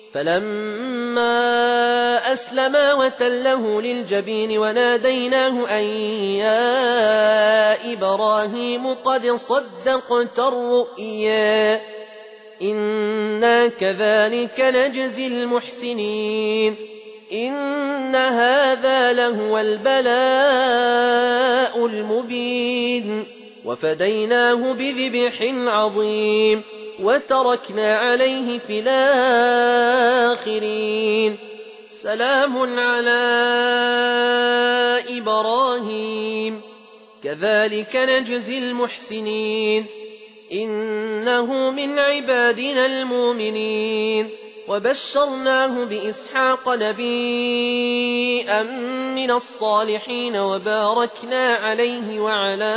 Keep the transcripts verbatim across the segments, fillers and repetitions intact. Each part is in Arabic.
فلما أسلما وتله للجبين وناديناه أن يا إبراهيم قد صدقت الرؤيا إنا كذلك نجزي المحسنين إن هذا لهو البلاء المبين وفديناه بذبح عظيم وتركنا عليه في الآخرين سلام على إبراهيم كذلك نجزي المحسنين إنه من عبادنا المؤمنين وبشرناه بإسحاق نبيا من الصالحين وباركنا عليه وعلى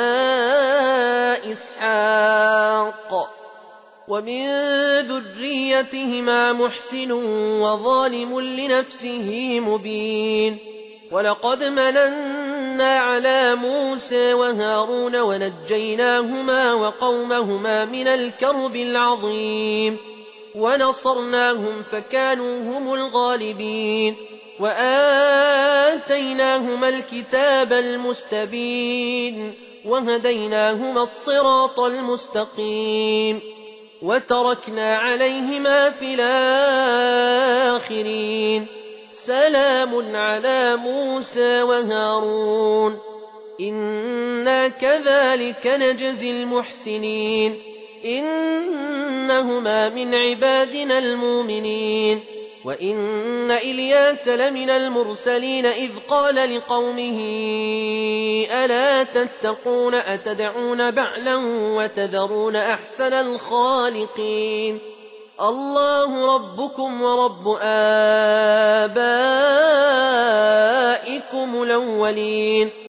إسحاق ومن ذريتهما محسن وظالم لنفسه مبين ولقد مننا على موسى وهارون ونجيناهما وقومهما من الكرب العظيم ونصرناهم فكانوا هم الغالبين وآتيناهما الكتاب المستبين وهديناهما الصراط المستقيم وتركنا عليهما في الآخرين سلام على موسى وهارون إنا كذلك نجزي المحسنين إنهما من عبادنا المؤمنين وإن إلياس لمن المرسلين إذ قال لقومه ألا تتقون أتدعون بعلا وتذرون أحسن الخالقين الله ربكم ورب آبائكم الأولين